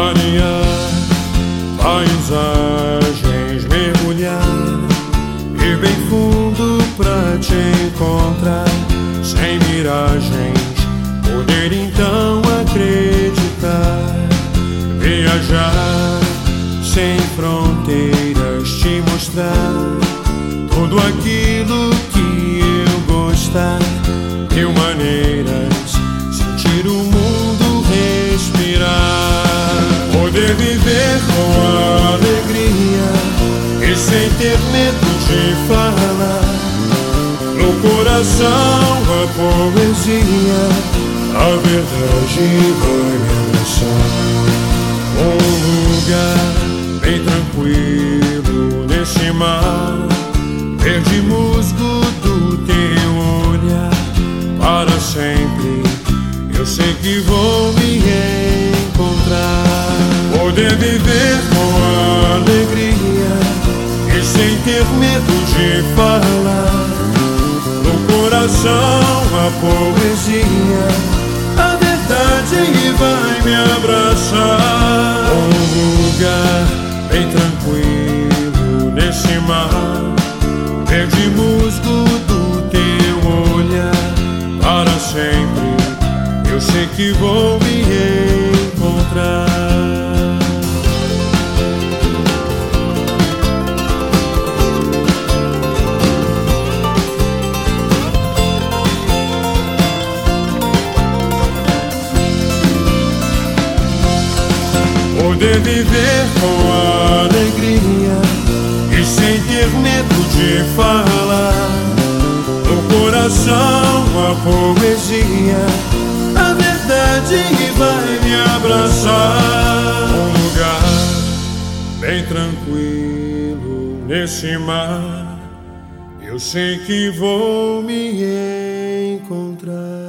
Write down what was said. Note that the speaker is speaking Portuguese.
marear, paisagens mergulhar e bem fundo pra te encontrar. Sem miragens, poder então acreditar. Viajar sem fronteiras, te mostrar tudo aquilo que eu gostar. Mil maneiras, sentir o mundo respirar. Poder viver com alegria e sem ter medo de falar. No coração a poesia, a verdade vai me abraçar. Um lugar bem tranquilo nesse mar, verde musgo do teu olhar. Para sempre eu sei que vou me encontrar. Poder viver com alegria e sem ter medo de falar. No coração a poesia, a verdade vai me abraçar. Um lugar bem tranquilo nesse mar, verde musgo do teu olhar. Para sempre eu sei que vou me encontrar. Poder viver com alegria e sem ter medo de falar. No coração a poesia, a verdade vai me abraçar. Um lugar bem tranquilo nesse mar, eu sei que vou me encontrar.